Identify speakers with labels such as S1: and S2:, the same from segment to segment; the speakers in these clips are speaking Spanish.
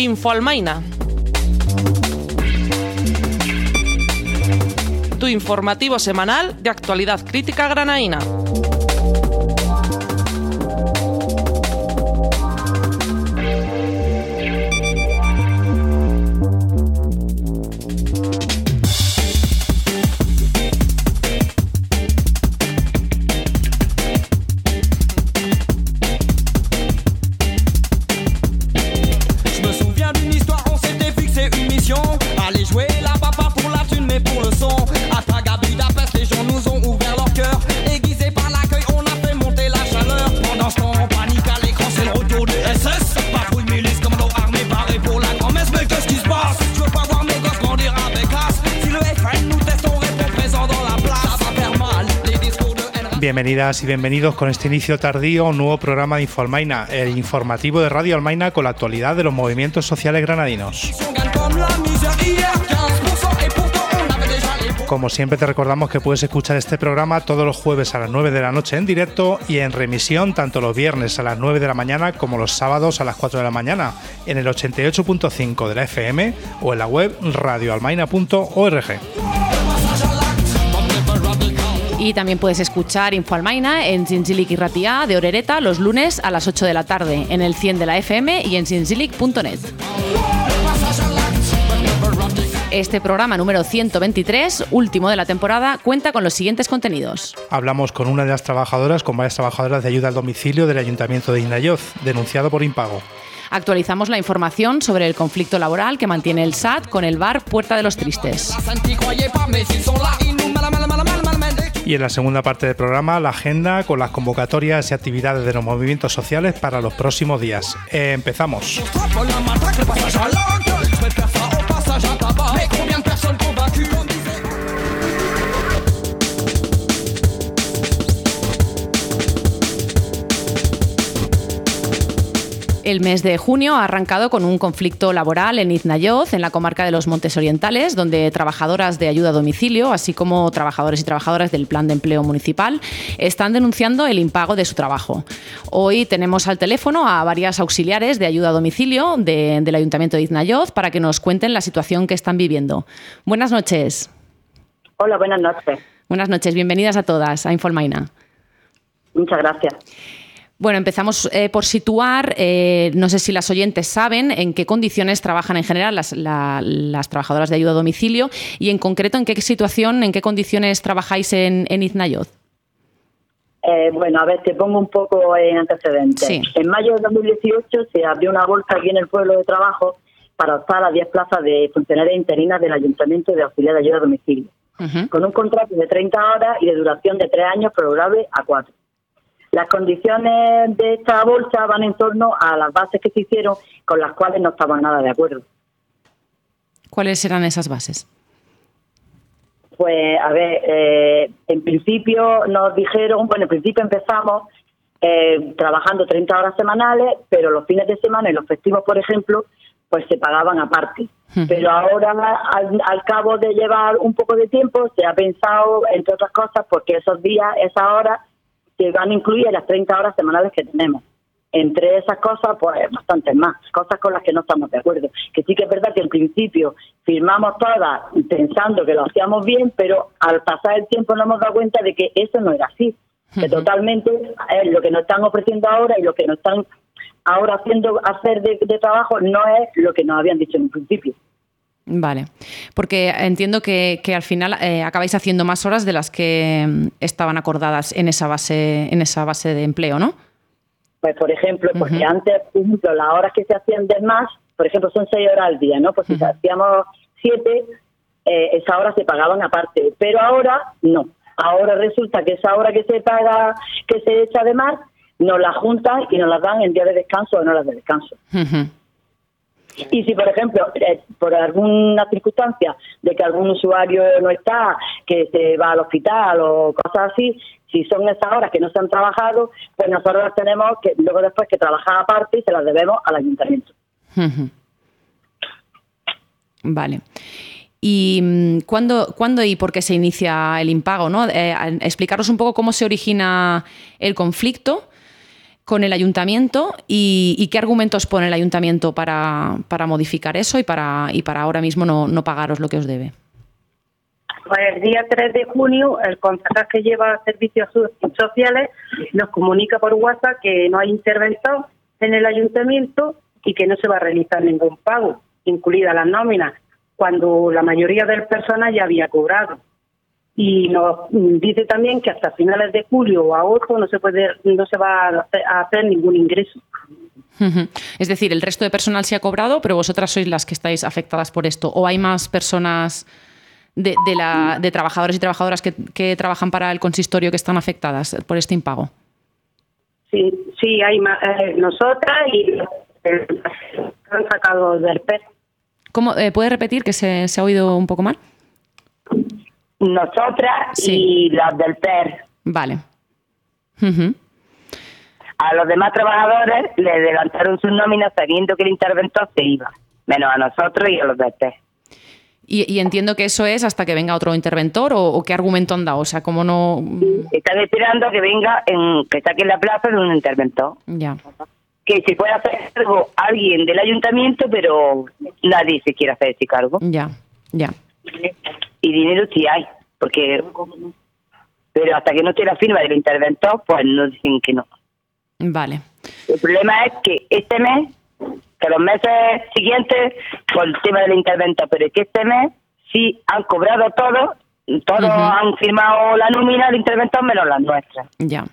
S1: Infoalmaina. Tu informativo semanal de actualidad crítica granaína.
S2: Bienvenidas y bienvenidos con este inicio tardío a un nuevo programa de Infoalmaina, el informativo de Radio Almaina con la actualidad de los movimientos sociales granadinos. Como siempre te recordamos que puedes escuchar este programa todos los jueves a las 9 de la noche en directo y en remisión tanto los viernes a las 9 de la mañana como los sábados a las 4 de la mañana en el 88.5 de la FM o en la web radioalmaina.org.
S3: Y también puedes escuchar Infoalmaina en Zintzilik y Ratia de Orereta los lunes a las 8 de la tarde, en el 100 de la FM y en zintzilik.net. Este programa número 123, último de la temporada, cuenta con los siguientes contenidos.
S2: Hablamos con una de las trabajadoras, con varias trabajadoras de ayuda al domicilio del Ayuntamiento de Iznayoz, denunciado por impago.
S3: Actualizamos la información sobre el conflicto laboral que mantiene el SAT con el bar Puerta de los Tristes.
S2: Y en la segunda parte del programa, la agenda con las convocatorias y actividades de los movimientos sociales para los próximos días. Empezamos.
S3: El mes de junio ha arrancado con un conflicto laboral en Iznayoz, en la comarca de los Montes Orientales, donde trabajadoras de ayuda a domicilio, así como trabajadores y trabajadoras del Plan de Empleo Municipal, están denunciando el impago de su trabajo. Hoy tenemos al teléfono a varias auxiliares de ayuda a domicilio del Ayuntamiento de Iznayoz para que nos cuenten la situación que están viviendo. Buenas noches.
S4: Hola, buenas noches.
S3: Buenas noches, bienvenidas a todas a Infoalmaina.
S4: Muchas gracias.
S3: Bueno, empezamos por situar, no sé si las oyentes saben en qué condiciones trabajan en general las trabajadoras de ayuda a domicilio y en concreto en qué situación, en qué condiciones trabajáis en Iznayoz.
S4: Bueno, a ver, te pongo un poco en antecedentes. Sí. En mayo de 2018 se abrió una bolsa aquí en el pueblo de trabajo para optar a 10 plazas de funcionarias interinas del Ayuntamiento de auxiliar de ayuda a domicilio, con un contrato de 30 horas y de duración de 3 años prorrogable a 4. Las condiciones de esta bolsa van en torno a las bases que se hicieron con las cuales no estaban nada de acuerdo.
S3: ¿Cuáles eran esas bases?
S4: Pues, a ver, en principio nos dijeron, bueno, en principio empezamos trabajando 30 horas semanales, pero los fines de semana y los festivos, por ejemplo, pues se pagaban aparte. Pero ahora, al cabo de llevar un poco de tiempo, se ha pensado, entre otras cosas, porque esos días, esas horas, se van a incluir en las 30 horas semanales que tenemos. Entre esas cosas, pues bastantes más, cosas con las que no estamos de acuerdo. Que sí que es verdad que en principio firmamos todas pensando que lo hacíamos bien, pero al pasar el tiempo nos hemos dado cuenta de que eso no era así. Que totalmente lo que nos están ofreciendo ahora y lo que nos están ahora haciendo hacer de trabajo no es lo que nos habían dicho en un principio.
S3: Vale, porque entiendo que al final acabáis haciendo más horas de las que estaban acordadas en esa base de empleo, ¿no? Pues por ejemplo,
S4: porque antes, por ejemplo, las horas que se hacían de más, por ejemplo, son 6 horas al día, ¿no? Pues si hacíamos 7, esas horas se pagaban aparte, pero ahora no. Ahora resulta que esa hora que se paga, que se echa de más, nos la juntan y nos las dan en días de descanso o en horas de descanso. Y si, por ejemplo, por alguna circunstancia de que algún usuario no está, que se va al hospital o cosas así, si son esas horas que no se han trabajado, pues nosotros las tenemos que luego después que trabajar aparte y se las debemos al ayuntamiento.
S3: Vale. ¿Y cuándo y por qué se inicia el impago, ¿no? Explicaros un poco cómo se origina el conflicto con el ayuntamiento y qué argumentos pone el ayuntamiento para modificar eso y para ahora mismo no pagaros lo que os debe.
S5: Pues el día 3 de junio el concejal que lleva servicios sociales nos comunica por WhatsApp que no hay interventor en el ayuntamiento y que no se va a realizar ningún pago, incluidas las nóminas, cuando la mayoría del personal ya había cobrado. Y nos dice también que hasta finales de julio o agosto no se va a hacer ningún ingreso.
S3: Es decir, el resto de personal se ha cobrado, pero vosotras sois las que estáis afectadas por esto. ¿O hay más personas de trabajadores y trabajadoras que trabajan para el consistorio que están afectadas por este impago?
S5: Sí, hay más, nosotras y han sacado del PER.
S3: ¿Cómo, ¿puede repetir que se ha oído un poco mal?
S4: Nosotras
S3: Sí.
S4: y las del PER.
S3: Vale.
S4: A los demás trabajadores le adelantaron sus nóminas sabiendo que el interventor se iba, menos a nosotros y a los del PER.
S3: Y entiendo que eso es hasta que venga otro interventor o qué argumento han dado, o sea, cómo no...
S4: Están esperando que venga, que saque la plaza de un interventor.
S3: Ya.
S4: Que se pueda hacer cargo alguien del ayuntamiento, pero nadie se quiere hacer ese cargo.
S3: Ya.
S4: Y dinero sí hay, porque... Pero hasta que no esté la firma del interventor, pues nos dicen que no.
S3: Vale.
S4: El problema es que este mes, que los meses siguientes, por el tema del interventor, pero es que este mes sí han cobrado todos han firmado la nómina del interventor menos las nuestras.
S3: Ya.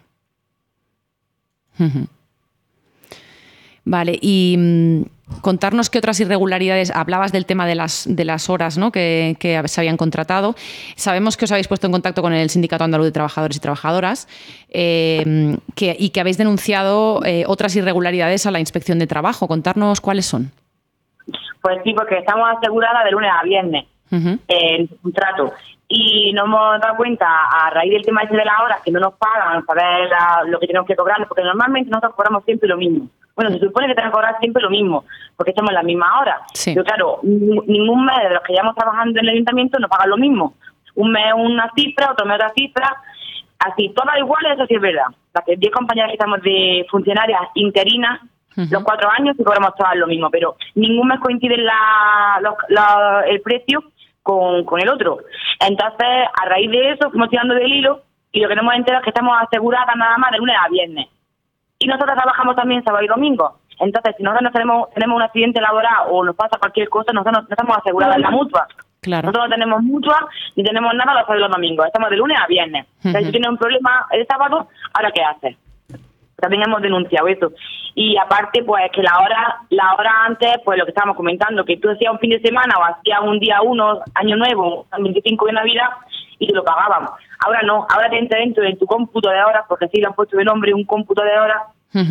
S3: Vale, y contarnos qué otras irregularidades. Hablabas del tema de las horas, ¿no? que se habían contratado. Sabemos que os habéis puesto en contacto con el Sindicato Andaluz de Trabajadores y Trabajadoras y que habéis denunciado otras irregularidades a la Inspección de Trabajo. Contarnos cuáles son.
S6: Pues sí, porque estamos aseguradas de lunes a viernes en contrato. Y nos hemos dado cuenta, a raíz del tema ese de las horas, que no nos pagan para ver lo que tenemos que cobrar, porque normalmente nosotros cobramos siempre lo mismo. Bueno, se supone que tenemos que cobrar siempre lo mismo, porque estamos en las mismas horas.
S3: Sí.
S6: Pero claro, ningún mes de los que llevamos trabajando en el ayuntamiento nos pagan lo mismo. Un mes una cifra, otro mes otra cifra, así, todas iguales, eso sí es verdad. Las 10 compañeras que estamos de funcionarias interinas, los 4 años, y cobramos todas lo mismo, pero ningún mes coincide el precio con el otro. Entonces, a raíz de eso, fuimos tirando del hilo y lo que nos hemos enterado es que estamos aseguradas nada más de lunes a viernes. Y nosotros trabajamos también sábado y domingo. Entonces, si nosotros tenemos un accidente laboral o nos pasa cualquier cosa, nosotros no estamos aseguradas en la mutua.
S3: Claro.
S6: Nosotros no tenemos mutua ni tenemos nada los sábados y los domingos. Estamos de lunes a viernes. Entonces, si tienes un problema el sábado, ¿ahora qué haces? También hemos denunciado eso. Y aparte, pues que la hora antes, pues lo que estábamos comentando, que tú hacías un fin de semana o hacías un día 1, año nuevo, 25 de Navidad, y te lo pagaban. Ahora no, ahora te entra dentro de tu cómputo de horas, porque sí le han puesto de nombre un cómputo de horas,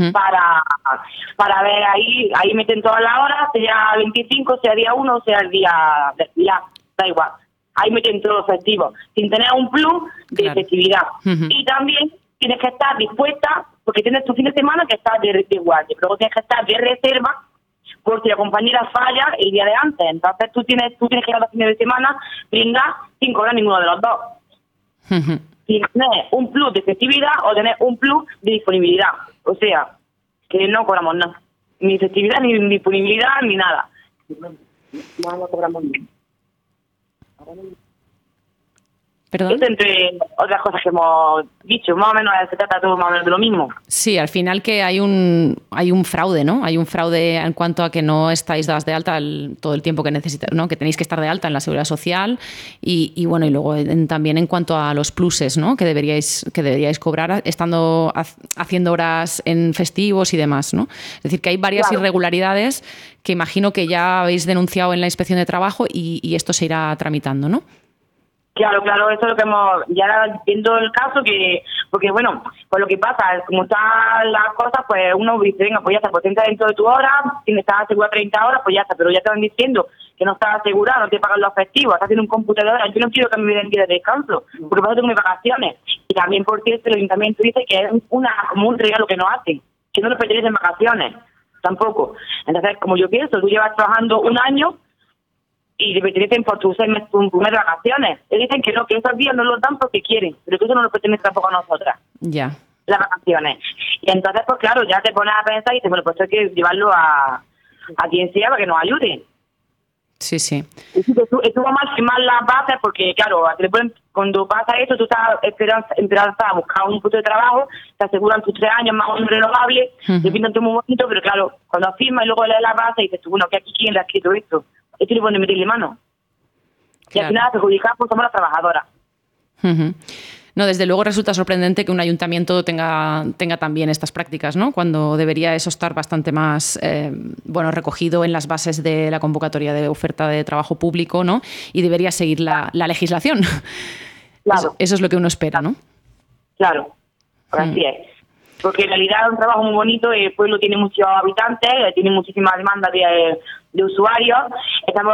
S6: para ver ahí meten todas las horas, sea 25, sea día 1, sea el día de ya, da igual. Ahí meten todos los festivos, sin tener un plus de festividad. Y también tienes que estar dispuesta, porque tienes tu fin de semana que estás de guardia, luego tienes que estar de reserva por si la compañera falla el día de antes. Entonces tú tienes que ir a los fines de semana, brindar sin cobrar ninguno de los dos. Sin tener un plus de festividad o tener un plus de disponibilidad. O sea, que no cobramos nada. Ni festividad, ni disponibilidad, ni nada. No cobramos nada.
S3: ¿Perdón?
S6: Esto entre otras cosas que hemos dicho, más o menos se trata todo más o menos de lo mismo.
S3: Sí, al final que hay un fraude, ¿no? Hay un fraude en cuanto a que no estáis dadas de alta todo el tiempo que necesitáis, ¿no? Que tenéis que estar de alta en la Seguridad Social y bueno, y luego también en cuanto a los pluses, ¿no? Que deberíais cobrar estando haciendo horas en festivos y demás, ¿no? Es decir, que hay varias irregularidades que imagino que ya habéis denunciado en la Inspección de Trabajo y esto se irá tramitando, ¿no?
S6: Claro, eso es lo que hemos, ya viendo el caso, porque bueno, pues lo que pasa, como están las cosas, pues uno dice, venga, pues ya está, pues entra dentro de tu hora, si estás asegurado 30 horas, pues ya está, pero ya te van diciendo que no estás asegurado, no te pagan los festivos, estás haciendo un cómputo de horas, yo no quiero que me den día de descanso, porque para eso tengo mis vacaciones, y también porque el ayuntamiento dice que es como un regalo que nos hacen, que no nos pertenecen vacaciones, tampoco. Entonces, como yo pienso, tú llevas trabajando un año, y te pertenecen por tu primer de vacaciones. Ellos dicen que no, que esos días no los dan porque quieren, pero que eso no nos pertenece tampoco a nosotras.
S3: Ya.
S6: las vacaciones. Y entonces, pues claro, ya te pones a pensar y dices, bueno, pues esto hay que llevarlo a quien sea para que nos ayude.
S3: Sí, sí.
S6: Estuvo mal firmar las bases porque, claro, cuando pasa eso, tú estás esperanzada a buscar un puesto de trabajo, te aseguran tus 3 años más o menos renovables, te pintan todo muy bonito, pero claro, cuando firmas y luego lees las bases y dices tú, bueno, que aquí quién le ha escrito esto, esto le pone meterle mano. Y al final, perjudicadas pues somos las trabajadoras.
S3: No, desde luego resulta sorprendente que un ayuntamiento tenga también estas prácticas, ¿no? Cuando debería eso estar bastante más recogido en las bases de la convocatoria de oferta de trabajo público, ¿no? Y debería seguir la legislación.
S6: Claro.
S3: Eso es lo que uno espera, ¿no?
S6: Claro, pues así es. Porque en realidad es un trabajo muy bonito, el pueblo tiene muchos habitantes, tiene muchísima demanda de usuarios, estamos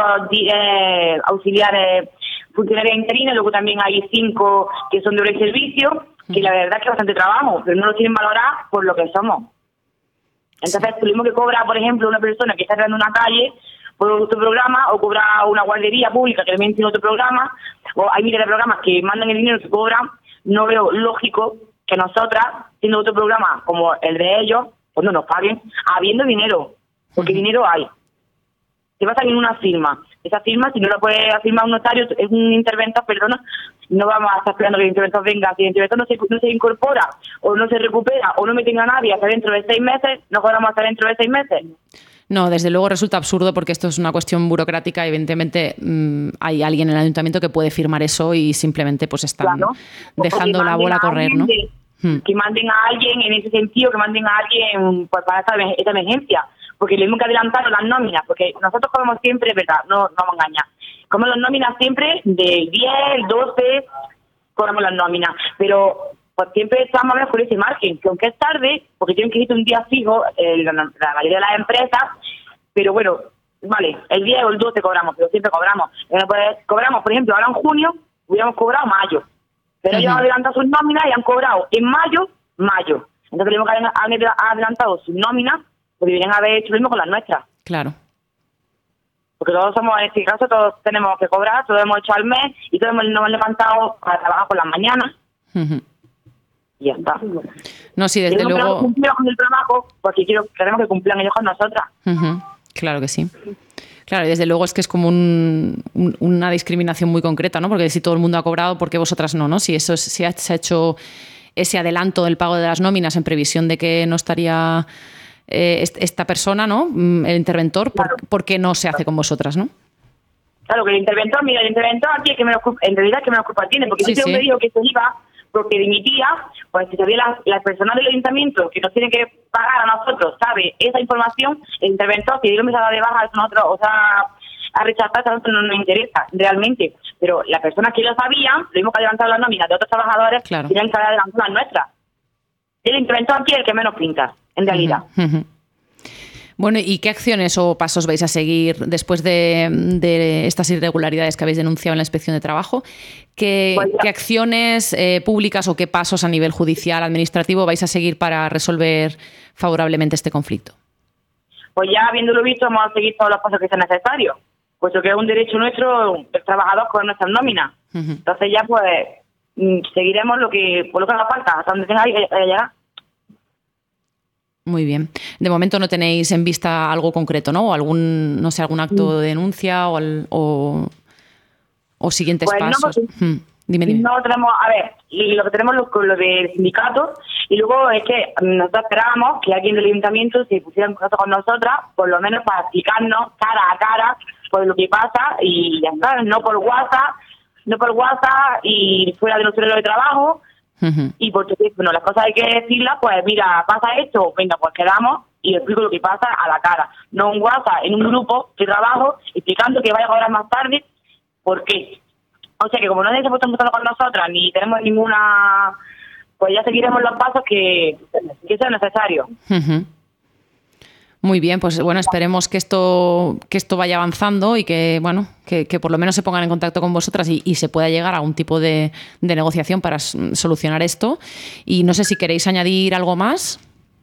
S6: auxiliares funcionarios interinos, luego también hay 5 que son de hora y servicio, que la verdad es que es bastante trabajo, pero no lo tienen valorado por lo que somos. Entonces, lo mismo que cobra, por ejemplo, una persona que está arreglando una calle por otro programa, o cobra una guardería pública que también tiene otro programa, o hay miles de programas que mandan el dinero que cobran, no veo lógico que nosotras, siendo otro programa como el de ellos, pues no nos paguen, habiendo dinero, porque dinero hay. Te va a salir una firma. Esa firma, si no la puede firmar un notario, es un interventor, perdona, no vamos a estar esperando que el interventor venga. Si el interventor no se incorpora, o no se recupera, o no meten a nadie hasta dentro de 6 meses, no cobramos hasta dentro de 6 meses.
S3: No, desde luego resulta absurdo porque esto es una cuestión burocrática. Evidentemente hay alguien en el ayuntamiento que puede firmar eso y simplemente pues están dejando la bola correr, ¿no?
S6: Que manden a alguien en ese sentido, que manden a alguien pues, para esta emergencia. Porque lo mismo que adelantaron las nóminas, porque nosotros comemos siempre, verdad, no vamos a engañar, comemos las nóminas siempre del 10, el 12, comemos las nóminas, pero pues siempre estamos a ver por ese margen, que aunque es tarde, porque tienen que ir un día fijo, la mayoría de las empresas, pero bueno, vale, el 10 o el 12 cobramos, pero siempre cobramos. Cobramos, por ejemplo, ahora en junio, hubiéramos cobrado mayo, pero ellos han adelantado sus nóminas y han cobrado en mayo. Entonces tenemos que han adelantado sus nóminas, porque deberían haber hecho lo mismo con las nuestras.
S3: Claro.
S6: Porque todos somos, en este caso, todos tenemos que cobrar, todos hemos hecho al mes y todos nos hemos levantado para trabajar por las mañanas. Y ya está.
S3: No, sí, desde luego.
S6: Cumplir con el trabajo, porque queremos que cumplan ellos con nosotras.
S3: Claro que sí. Claro, y desde luego es que es como una discriminación muy concreta, ¿no? Porque si todo el mundo ha cobrado, ¿por qué vosotras no? ¿No? Si se ha hecho ese adelanto del pago de las nóminas en previsión de que no estaría esta persona, ¿no? El interventor, claro. ¿Por qué no se hace con vosotras, no?
S6: Claro, que el interventor aquí es que menos culpa, en realidad es que menos culpa tiene, porque si me dijo que se iba porque dimitía, pues si sabía la persona del ayuntamiento que nos tiene que pagar a nosotros, sabe esa información, el interventor, si digo me se ha dado de baja a nosotros, o sea, a rechazar, a nosotros no nos interesa realmente, pero las personas que lo sabían, lo mismo que adelantar las nóminas de otros trabajadores, claro, tenían que adelantar las nuestras. El interventor aquí es el que menos pinta, en realidad.
S3: Bueno, ¿y qué acciones o pasos vais a seguir después de estas irregularidades que habéis denunciado en la Inspección de Trabajo? ¿Qué acciones públicas o qué pasos a nivel judicial, administrativo vais a seguir para resolver favorablemente este conflicto?
S6: Pues ya habiéndolo visto, vamos a seguir todos los pasos que sean necesarios, puesto que es un derecho nuestro el trabajador con nuestras nóminas. Entonces ya pues seguiremos lo que haga falta, hasta donde tenga que llegar.
S3: Muy bien. De momento no tenéis en vista algo concreto, ¿no? O algún acto de denuncia o siguientes pasos. Dime.
S6: No tenemos, a ver, lo que tenemos lo del sindicato, y luego es que nosotros esperábamos que alguien del ayuntamiento se pusiera en contacto con nosotras, por lo menos para explicarnos cara a cara por lo que pasa, y ya está, no por WhatsApp y fuera de nuestro horario de trabajo. Y porque, bueno, las cosas hay que decirlas, pues mira, pasa esto, venga, pues quedamos y explico lo que pasa a la cara. No un WhatsApp en un grupo de trabajo explicando que vaya a cobrar más tarde, ¿por qué? O sea que como no se ha puesto en contacto con nosotras ni tenemos ninguna, pues ya seguiremos los pasos que sean necesarios.
S3: Muy bien, pues bueno, esperemos que esto vaya avanzando y que bueno, que por lo menos se pongan en contacto con vosotras y se pueda llegar a un tipo de negociación para solucionar esto. Y no sé si queréis añadir algo más.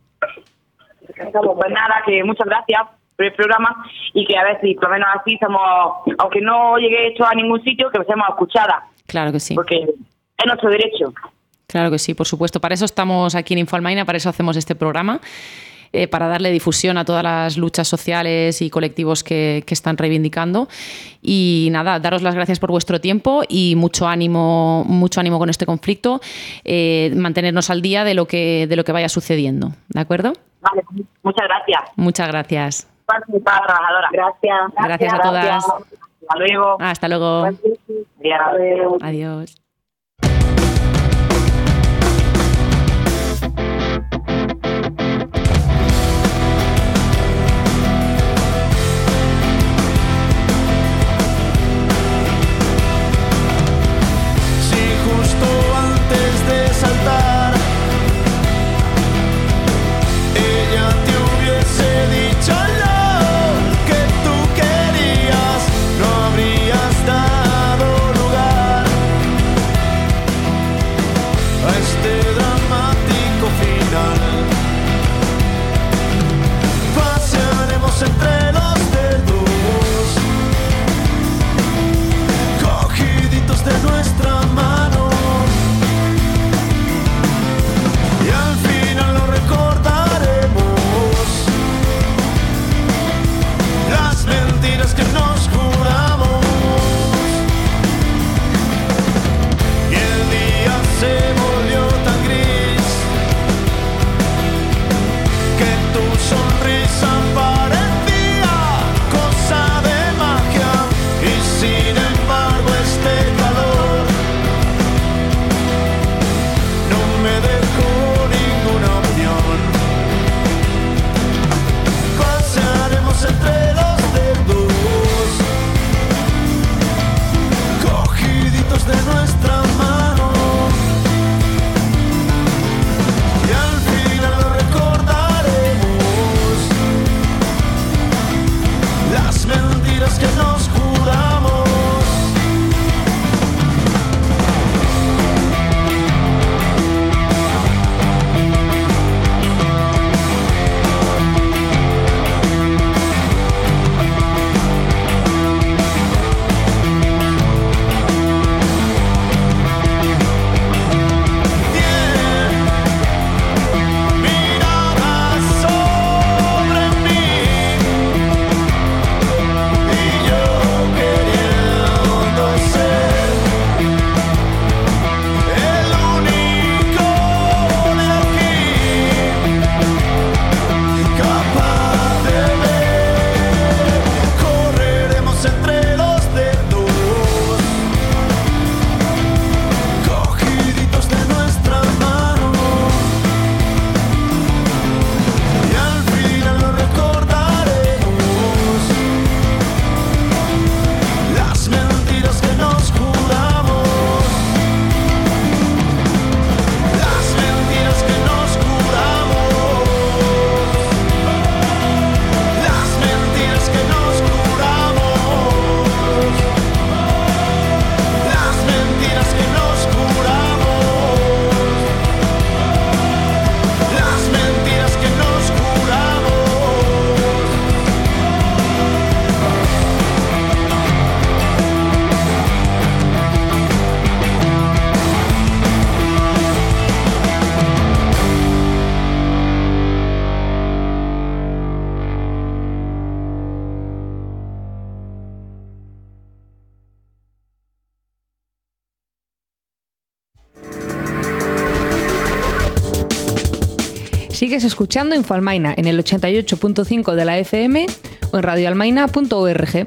S6: Pues nada, que muchas gracias por el programa y que a ver si por lo menos así somos, aunque no llegue esto a ningún sitio, que seamos escuchadas.
S3: Claro que sí.
S6: Porque es nuestro derecho.
S3: Claro que sí, por supuesto. Para eso estamos aquí en Infoalmaina, para eso hacemos este programa, para darle difusión a todas las luchas sociales y colectivos que están reivindicando. Y nada, daros las gracias por vuestro tiempo y mucho ánimo con este conflicto, mantenernos al día de lo que vaya sucediendo, ¿de acuerdo?
S6: Vale, muchas gracias.
S3: Muchas gracias.
S6: Trabajadora.
S4: Gracias.
S3: Gracias a todas.
S6: Hasta luego.
S3: Hasta luego.
S6: Adiós.
S3: Adiós.
S7: Saltar, ella te hubiese dicho lo que tú querías, no habrías dado lugar a este dramático final. Pasearemos entre los dedos, cogiditos de nuestra mano. Que nos juramos y el día se volvió tan gris que tu sonrisa parecía cosa de magia y sin embargo este calor no me dejó ninguna opción. Pasaremos entre los de nuestra mano y al final lo recordaremos, las mentiras que nos juramos.
S8: Sigues escuchando Infoalmaina en el 88.5 de la FM o en radioalmaina.org.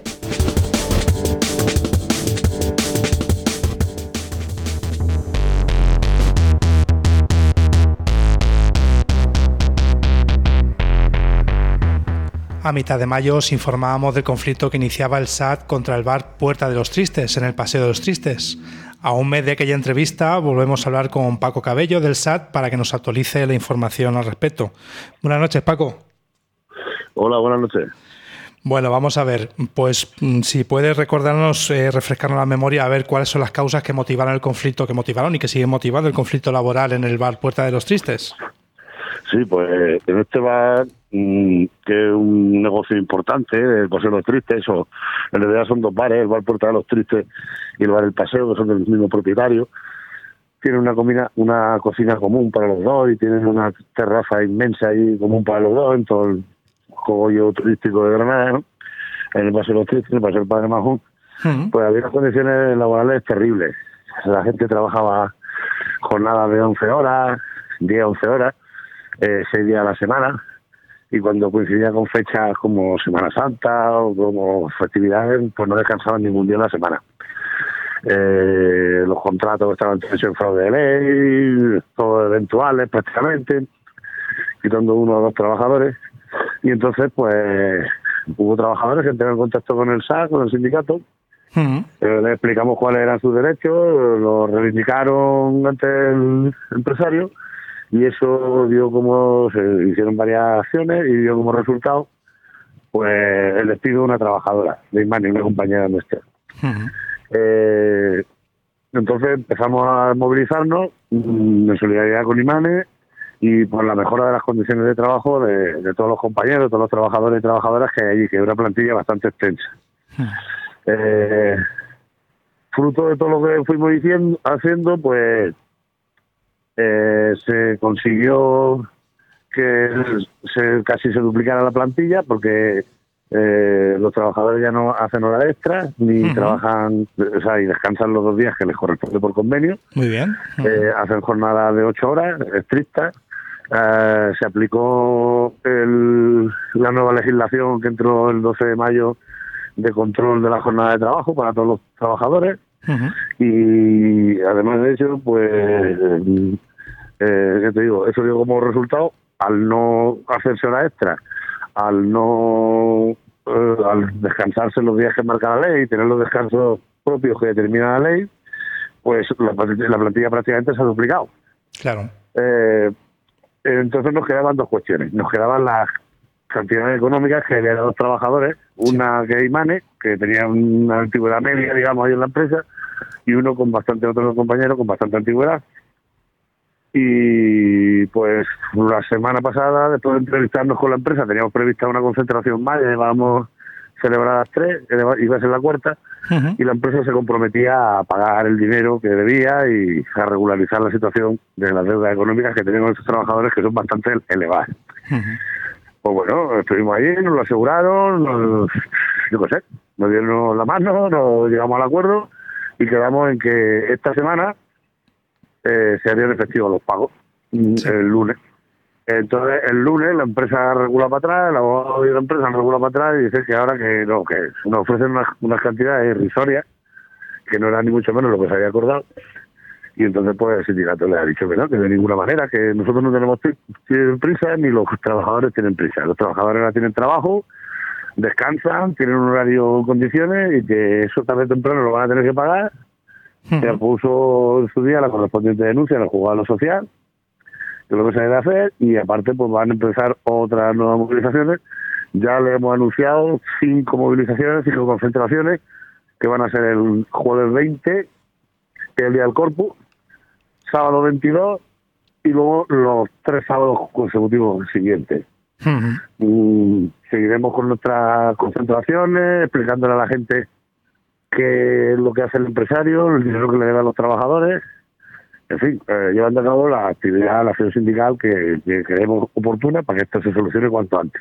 S2: A mitad de mayo os informábamos del conflicto que iniciaba el SAT contra el bar Puerta de los Tristes, en el Paseo de los Tristes. A un mes de aquella entrevista volvemos a hablar con Paco Cabello del SAT para que nos actualice la información al respecto. Buenas noches, Paco.
S9: Hola, buenas noches.
S2: Bueno, vamos a ver, pues si puedes recordarnos, refrescarnos la memoria, a ver cuáles son las causas que motivaron el conflicto, que motivaron y que siguen motivando el conflicto laboral en el bar Puerta de los Tristes.
S9: Sí, pues en este bar, que es un negocio importante, el Paseo de los Tristes, o en realidad son dos bares, el bar Puerta de los Tristes y el bar El Paseo, que son del mismo propietario, tienen una cocina común para los dos y tienen una terraza inmensa ahí común para los dos en todo el cogollo turístico de Granada, ¿no? En el Paseo de los Tristes, en el Paseo del Padre Majón, pues había unas condiciones laborales terribles. La gente trabajaba jornadas de 11 horas, 10, 11 horas, 6 días a la semana, y cuando coincidía con fechas como Semana Santa o como festividades, pues no descansaban ningún día a la semana. Los contratos estaban todos en fraude de ley, todos eventuales prácticamente, quitando 1 o 2 trabajadores, y entonces pues hubo trabajadores que entraron en contacto con el SAC, con el sindicato. Les explicamos cuáles eran sus derechos, los reivindicaron ante el empresario, y eso dio como, se hicieron varias acciones y dio como resultado pues el despido de una trabajadora de Imani, una compañera nuestra. Entonces empezamos a movilizarnos en solidaridad con Imanes y por la mejora de las condiciones de trabajo de todos los compañeros, todos los trabajadores y trabajadoras que hay allí, que es una plantilla bastante extensa. Fruto de todo lo que fuimos haciendo, pues se consiguió que casi se duplicara la plantilla, porque los trabajadores ya no hacen horas extras ni trabajan, o sea, y descansan los 2 días que les corresponde por convenio.
S2: Muy bien.
S9: Hacen jornadas de 8 horas estrictas. Se aplicó la nueva legislación que entró el 12 de mayo de control de la jornada de trabajo para todos los trabajadores. Y además de eso, pues ¿qué te digo? Eso dio como resultado, al no hacerse horas extras, al descansarse los días que marca la ley y tener los descansos propios que determina la ley, pues la plantilla prácticamente se ha duplicado.
S2: Claro.
S9: Entonces nos quedaban 2 cuestiones. Nos quedaban las cantidades económicas que había 2 trabajadores, una que Imane, que tenía una antigüedad media, digamos, ahí en la empresa, y otro compañero con bastante antigüedad. Y pues la semana pasada, después de entrevistarnos con la empresa, teníamos prevista una concentración más, ya llevábamos celebradas 3, iba a ser la 4ª, y la empresa se comprometía a pagar el dinero que debía y a regularizar la situación de las deudas económicas que tenían esos trabajadores, que son bastante elevadas. Pues bueno, estuvimos allí, nos lo aseguraron, yo qué sé, nos dieron la mano, nos llegamos al acuerdo y quedamos en que esta semana se harían efectivos los pagos, el lunes. Entonces, el lunes la empresa regula para atrás, el abogado de la empresa regula para atrás y dice que ahora que nos ofrecen unas cantidades irrisorias, que no era ni mucho menos lo que se había acordado. Y entonces, pues, el sindicato le ha dicho que no, que de ninguna manera, que nosotros no tenemos prisa, ni los trabajadores tienen prisa. Los trabajadores ahora tienen trabajo, descansan, tienen un horario en condiciones y que eso tarde o temprano lo van a tener que pagar. Se puso en su día la correspondiente denuncia en el juzgado social, que es lo que se debe hacer, y aparte pues van a empezar otras nuevas movilizaciones. Ya le hemos anunciado 5 movilizaciones, 5 concentraciones, que van a ser el jueves 20, que es el día del Corpus, sábado 22, y luego los 3 sábados consecutivos siguientes. Seguiremos con nuestras concentraciones, explicándole a la gente qué es lo que hace el empresario, el dinero que le debe a los trabajadores, en fin, llevando a cabo la actividad, la acción sindical que creemos oportuna para que esto se solucione cuanto antes.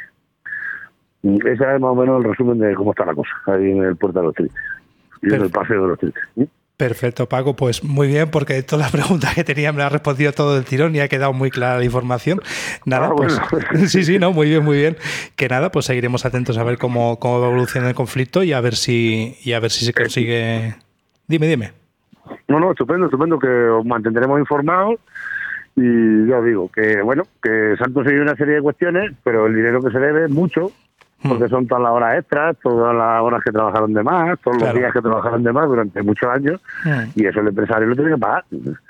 S9: Ese es más o menos el resumen de cómo está la cosa ahí en el Puerto de los Tristes y en el Paseo de los Tristes.
S2: Perfecto, Paco, pues muy bien, porque todas las preguntas que tenía me las ha respondido todo el tirón y ha quedado muy clara la información. Nada, pues sí, no, muy bien. Que nada, pues seguiremos atentos a ver cómo va evolucionando el conflicto y a ver si se consigue. Dime.
S9: No, estupendo, que os mantendremos informados. Y ya os digo que bueno, que se han conseguido una serie de cuestiones, pero el dinero que se debe es mucho, porque son todas las horas extras, todas las horas que trabajaron de más, todos los días que trabajaron de más durante muchos años, y eso el empresario lo tiene que pagar.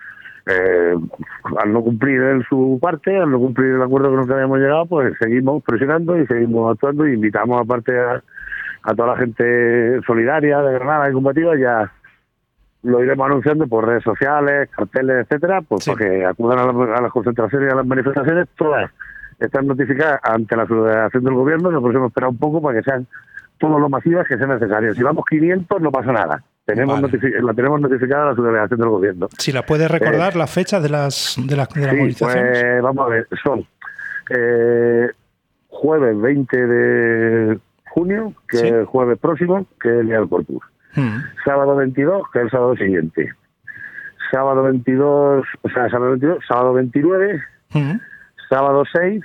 S9: Al no cumplir en su parte, al no cumplir el acuerdo con el que habíamos llegado, pues seguimos presionando y seguimos actuando, y invitamos aparte a toda la gente solidaria de Granada y combativa. Ya lo iremos anunciando por redes sociales, carteles, etcétera, pues para que acudan a las concentraciones y a las manifestaciones. Todas están notificadas ante la subdelegación del gobierno. Nosotros hemos esperado un poco para que sean todos los masivas que sean necesarios. Si vamos 500 no pasa nada, La tenemos notificada a la subdelegación del gobierno.
S2: Si la puedes recordar, las fechas de las movilizaciones.
S9: Pues vamos a ver, son jueves 20 de junio, que es el jueves próximo, que es el día del Corpus. Sábado 22, que es el sábado siguiente. Sábado 22, sábado 29, sábado 6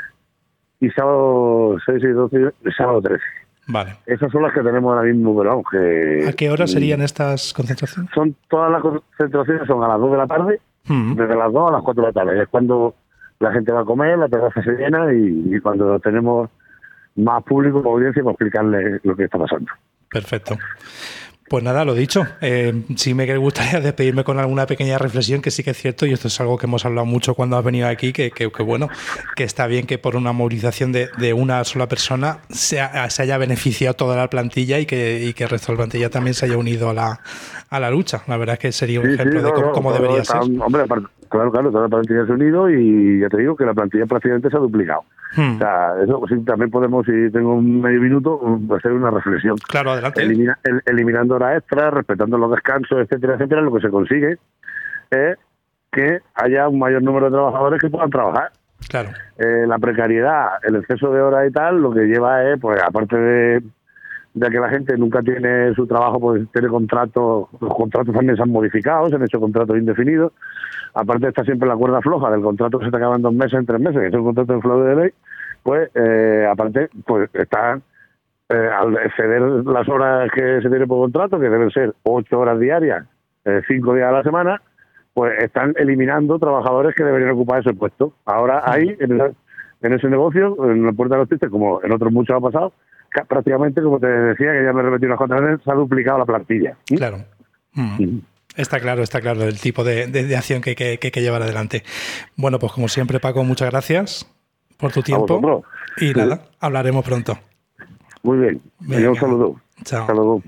S9: y sábado 6 y 12, sábado 13.
S2: Vale.
S9: Esas son las que tenemos ahora mismo, pero vamos, que...
S2: ¿A qué hora serían estas concentraciones?
S9: Todas las concentraciones son a las 2 de la tarde, desde las 2 a las 4 de la tarde. Es cuando la gente va a comer, la terraza se llena y cuando tenemos más público, más audiencia, para explicarles lo que está pasando.
S2: Perfecto. Pues nada, lo dicho. Sí me gustaría despedirme con alguna pequeña reflexión, que sí que es cierto, y esto es algo que hemos hablado mucho cuando has venido aquí, que bueno, que está bien que por una movilización de una sola persona se haya beneficiado toda la plantilla y que el resto de la plantilla también se haya unido a la lucha. La verdad es que sería un ejemplo de cómo debería ser.
S9: Hombre, claro, toda la plantilla se ha unido y ya te digo que la plantilla prácticamente se ha duplicado. O sea, eso sí, también podemos, si tengo un medio minuto, hacer una reflexión.
S2: Claro, adelante.
S9: Eliminando horas extras, respetando los descansos, etcétera, etcétera, lo que se consigue es que haya un mayor número de trabajadores que puedan trabajar.
S2: Claro.
S9: La precariedad, el exceso de horas y tal, lo que lleva es, pues aparte de que la gente nunca tiene su trabajo, pues tiene contratos, los contratos también se han modificado, se han hecho contratos indefinidos. Aparte está siempre la cuerda floja del contrato que se te acaba en 2 meses, en 3 meses, que es un contrato de fraude de ley, pues aparte pues están al exceder las horas que se tiene por contrato, que deben ser 8 horas diarias, 5 días a la semana, pues están eliminando trabajadores que deberían ocupar ese puesto. Ahora ahí, en ese negocio, en la Puerta de los Tristes, como en otros muchos ha pasado, prácticamente, como te decía, que ya me repetí unas cuantas veces, se ha duplicado la plantilla.
S2: Claro. Está claro el tipo de acción que hay que llevar adelante. Bueno, pues como siempre, Paco, muchas gracias por tu tiempo. Y nada, hablaremos pronto.
S9: Muy bien. Venga. Un saludo.
S2: Chao.
S9: Saludo.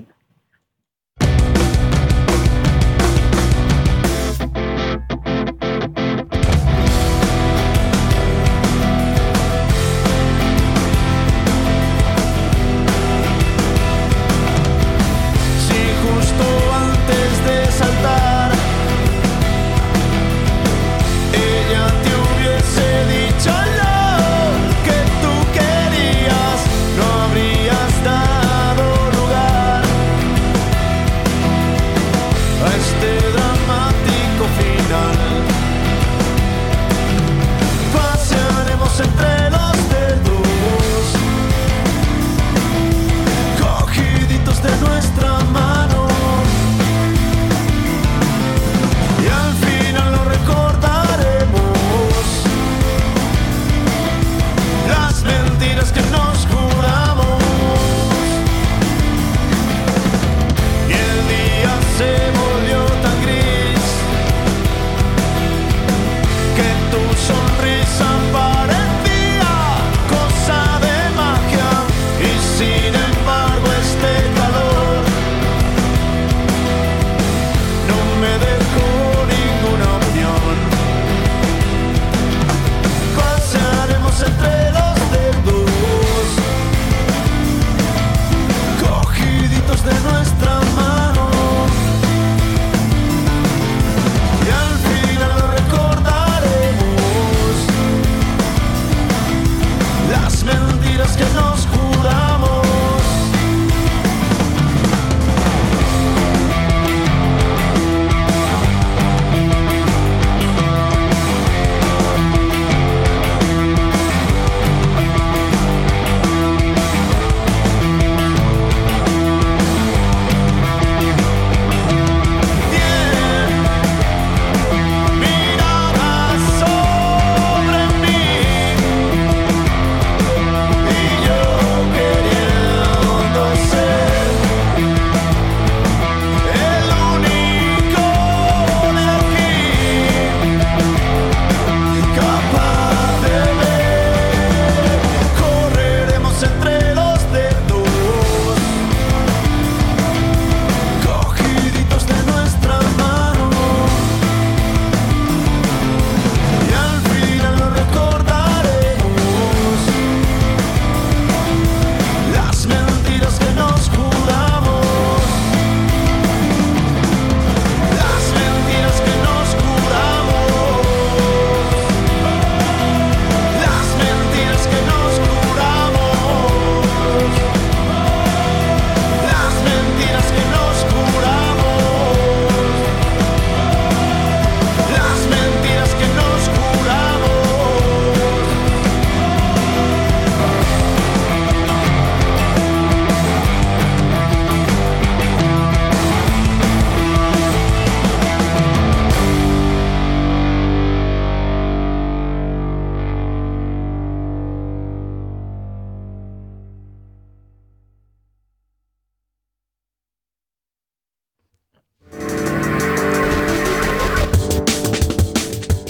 S7: No habrías dado lugar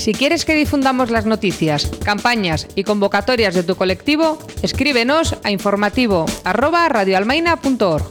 S8: Si quieres que difundamos las noticias, campañas y convocatorias de tu colectivo, escríbenos a informativo@radioalmaina.org.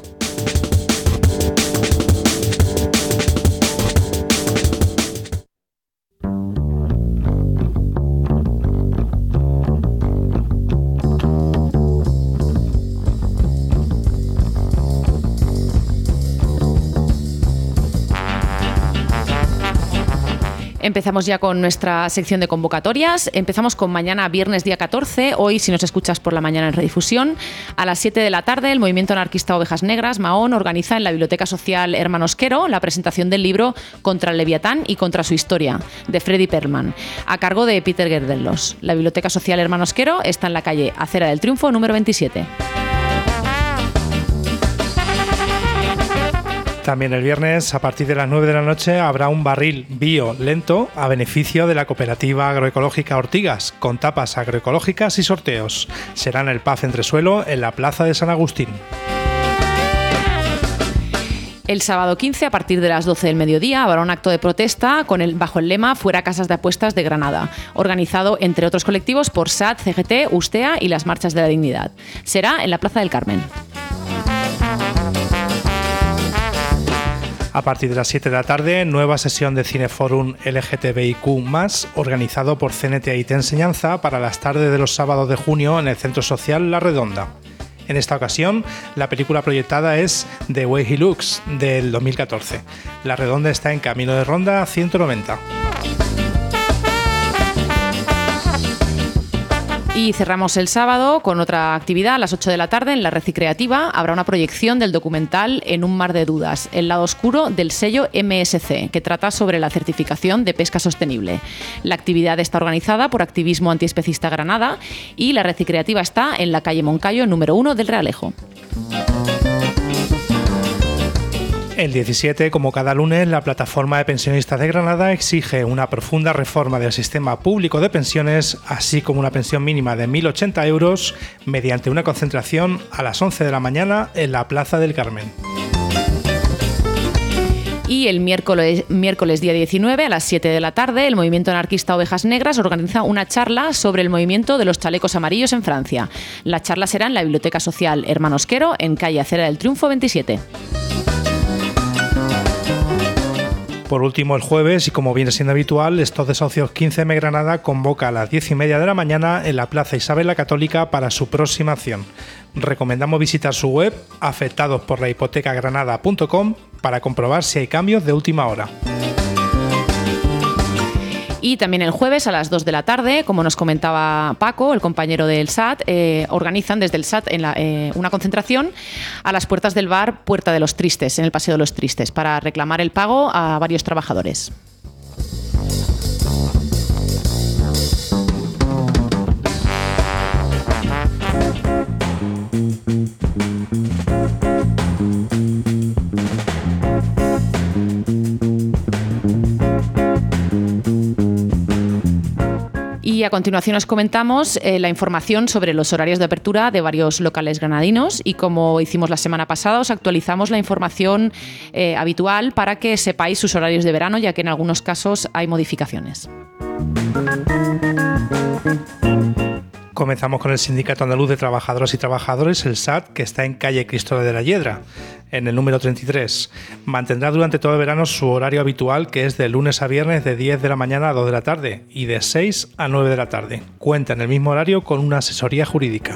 S3: Empezamos ya con nuestra sección de convocatorias. Empezamos con mañana, viernes día 14. Hoy, si nos escuchas por la mañana en redifusión, a las 7 de la tarde, el Movimiento Anarquista Ovejas Negras, Mahón, organiza en la Biblioteca Social Hermanos Quero la presentación del libro Contra el Leviatán y contra su historia, de Freddy Perlman, a cargo de Peter Gerdelos. La Biblioteca Social Hermanos Quero está en la calle Acera del Triunfo, número 27.
S2: También el viernes, a partir de las 9 de la noche, habrá un barril bio lento a beneficio de la cooperativa agroecológica Ortigas, con tapas agroecológicas y sorteos. Será en el Paz Entresuelo, en la Plaza de San Agustín.
S3: El sábado 15, a partir de las 12 del mediodía, habrá un acto de protesta bajo el lema Fuera Casas de Apuestas de Granada, organizado, entre otros colectivos, por SAT, CGT, Ustea y las Marchas de la Dignidad. Será en la Plaza del Carmen.
S2: A partir de las 7 de la tarde, nueva sesión de Cineforum LGTBIQ+, organizado por CNT IT Enseñanza para las tardes de los sábados de junio en el Centro Social La Redonda. En esta ocasión, la película proyectada es The Way He Looks, del 2014. La Redonda está en Camino de Ronda 190.
S3: Y cerramos el sábado con otra actividad. A las 8 de la tarde, en la Red Creativa, habrá una proyección del documental En un mar de dudas, el lado oscuro del sello MSC, que trata sobre la certificación de pesca sostenible. La actividad está organizada por Activismo Antiespecista Granada y la Red Creativa está en la calle Moncayo, número 1 del Realejo.
S2: El 17, como cada lunes, la Plataforma de Pensionistas de Granada exige una profunda reforma del sistema público de pensiones, así como una pensión mínima de 1.080 euros, mediante una concentración a las 11 de la mañana en la Plaza del Carmen.
S3: Y el miércoles día 19, a las 7 de la tarde, el Movimiento Anarquista Ovejas Negras organiza una charla sobre el movimiento de los chalecos amarillos en Francia. La charla será en la Biblioteca Social Hermanos Quero, en calle Acera del Triunfo 27.
S2: Por último, el jueves, y como viene siendo habitual, Stop Desahucios 15M Granada convoca a las 10:30 de la mañana en la Plaza Isabel la Católica para su próxima acción. Recomendamos visitar su web afectadosporlahipotecagranada.com para comprobar si hay cambios de última hora.
S3: Y también el jueves a las 2 de la tarde, como nos comentaba Paco, el compañero del SAT, organizan desde el SAT una concentración a las puertas del bar Puerta de los Tristes, en el Paseo de los Tristes, para reclamar el pago a varios trabajadores. Y a continuación os comentamos la información sobre los horarios de apertura de varios locales granadinos y, como hicimos la semana pasada, os actualizamos la información habitual para que sepáis sus horarios de verano, ya que en algunos casos hay modificaciones.
S2: Comenzamos con el Sindicato Andaluz de Trabajadoras y Trabajadores, el SAT, que está en calle Cristóbal de la Hiedra, en el número 33. Mantendrá durante todo el verano su horario habitual, que es de lunes a viernes de 10 de la mañana a 2 de la tarde y de 6 a 9 de la tarde. Cuenta en el mismo horario con una asesoría jurídica.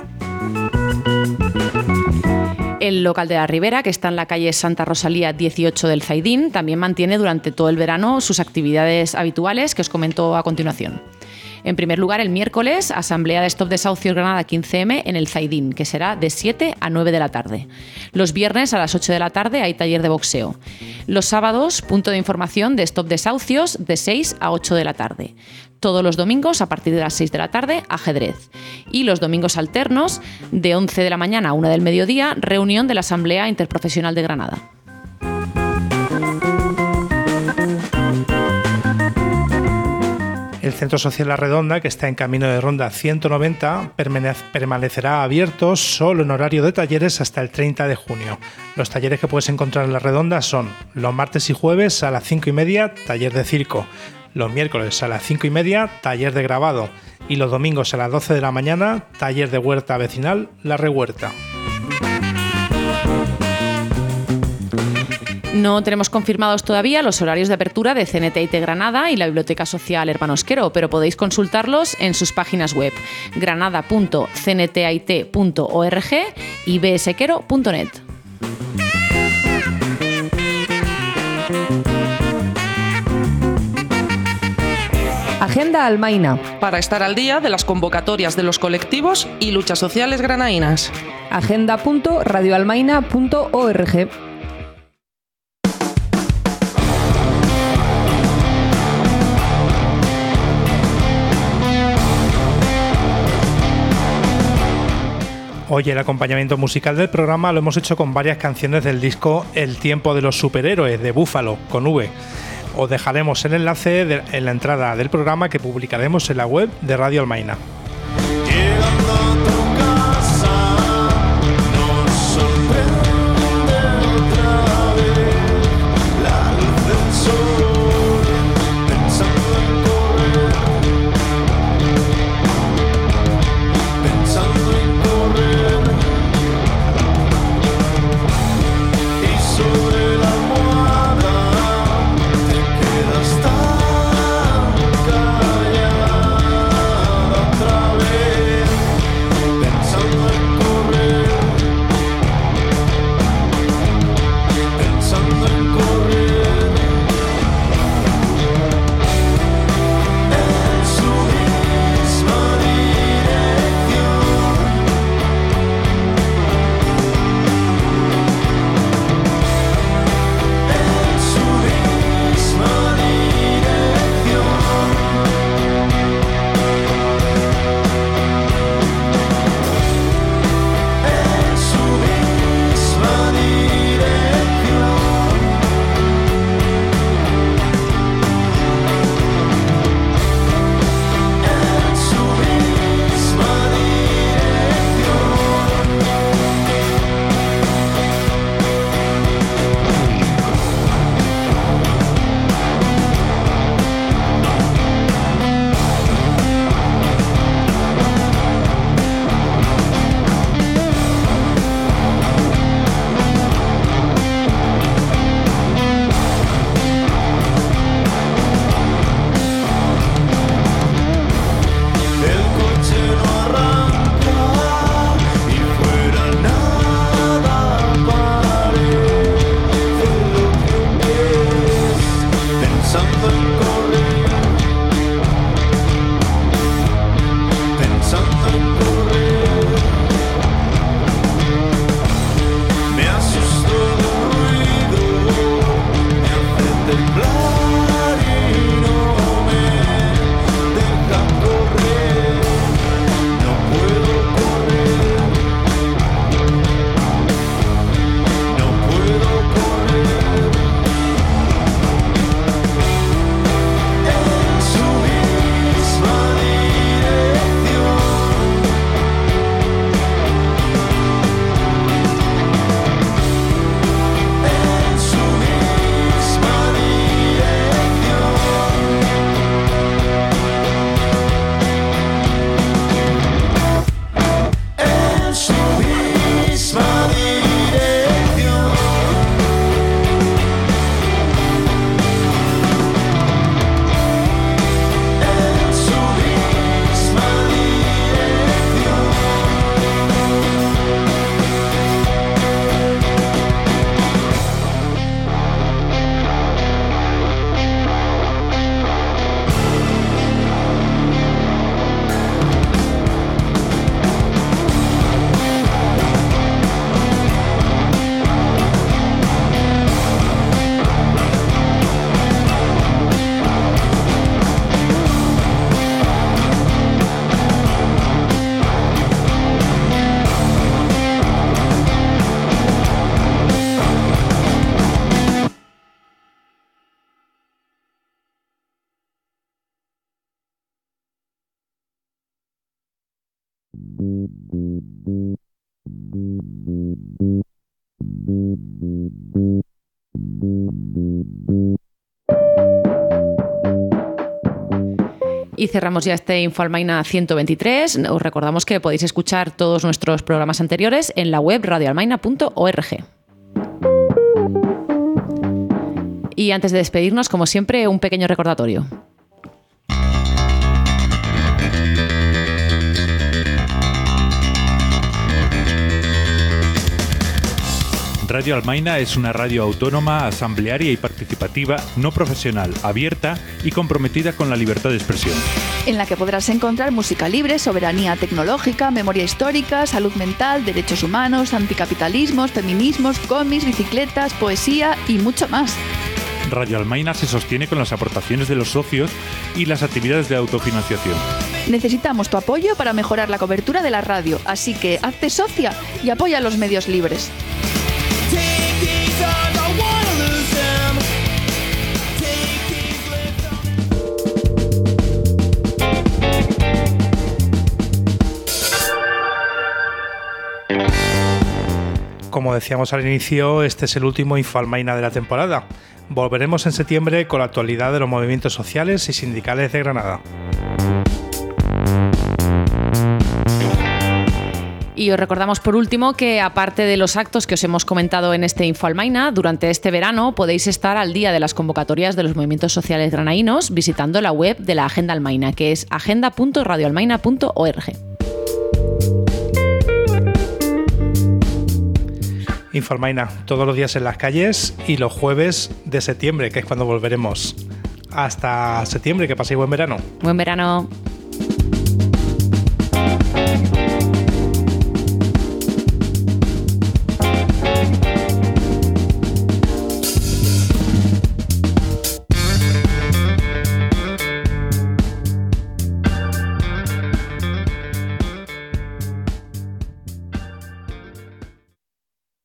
S3: El local de la Ribera, que está en la calle Santa Rosalía 18 del Zaidín, también mantiene durante todo el verano sus actividades habituales, que os comento a continuación. En primer lugar, el miércoles, asamblea de Stop Desahucios Granada 15M en el Zaidín, que será de 7 a 9 de la tarde. Los viernes a las 8 de la tarde hay taller de boxeo. Los sábados, punto de información de Stop Desahucios de 6 a 8 de la tarde. Todos los domingos, a partir de las 6 de la tarde, ajedrez. Y los domingos alternos, de 11 de la mañana a 1 del mediodía, reunión de la Asamblea Interprofesional de Granada.
S2: El Centro Social La Redonda, que está en Camino de Ronda 190, permanecerá abierto solo en horario de talleres hasta el 30 de junio. Los talleres que puedes encontrar en La Redonda son los martes y jueves a las 5:30, taller de circo. Los miércoles a las 5:30, taller de grabado. Y los domingos a las 12 de la mañana, taller de huerta vecinal La Rehuerta.
S3: No tenemos confirmados todavía los horarios de apertura de CNTIT Granada y la Biblioteca Social Hermanos Quero, pero podéis consultarlos en sus páginas web granada.cntit.org y bsquero.net.
S8: Agenda Almaina.
S1: Para estar al día de las convocatorias de los colectivos y luchas sociales granainas.
S8: Agenda.radioalmaina.org.
S2: Hoy el acompañamiento musical del programa lo hemos hecho con varias canciones del disco El tiempo de los superhéroes de Búfalo, con V. Os dejaremos el enlace en la entrada del programa que publicaremos en la web de Radio Almaina.
S3: Y cerramos ya este Infoalmaina 123. Os recordamos que podéis escuchar todos nuestros programas anteriores en la web radioalmaina.org. Y antes de despedirnos, como siempre, un pequeño recordatorio.
S10: Radio Almaina es una radio autónoma, asamblearia y participativa, no profesional, abierta y comprometida con la libertad de expresión.
S11: En la que podrás encontrar música libre, soberanía tecnológica, memoria histórica, salud mental, derechos humanos, anticapitalismos, feminismos, cómics, bicicletas, poesía y mucho más.
S10: Radio Almaina se sostiene con las aportaciones de los socios y las actividades de autofinanciación.
S11: Necesitamos tu apoyo para mejorar la cobertura de la radio, así que hazte socia y apoya los medios libres.
S2: Como decíamos al inicio, este es el último Infoalmaina de la temporada. Volveremos en septiembre con la actualidad de los movimientos sociales y sindicales de Granada.
S3: Y os recordamos por último que aparte de los actos que os hemos comentado en este Infoalmaina, durante este verano podéis estar al día de las convocatorias de los movimientos sociales granadinos visitando la web de la Agenda Almaina, que es agenda.radioalmaina.org.
S2: Infoalmaina, todos los días en las calles y los jueves de septiembre, que es cuando volveremos. Hasta septiembre, que paséis buen verano.
S3: Buen verano.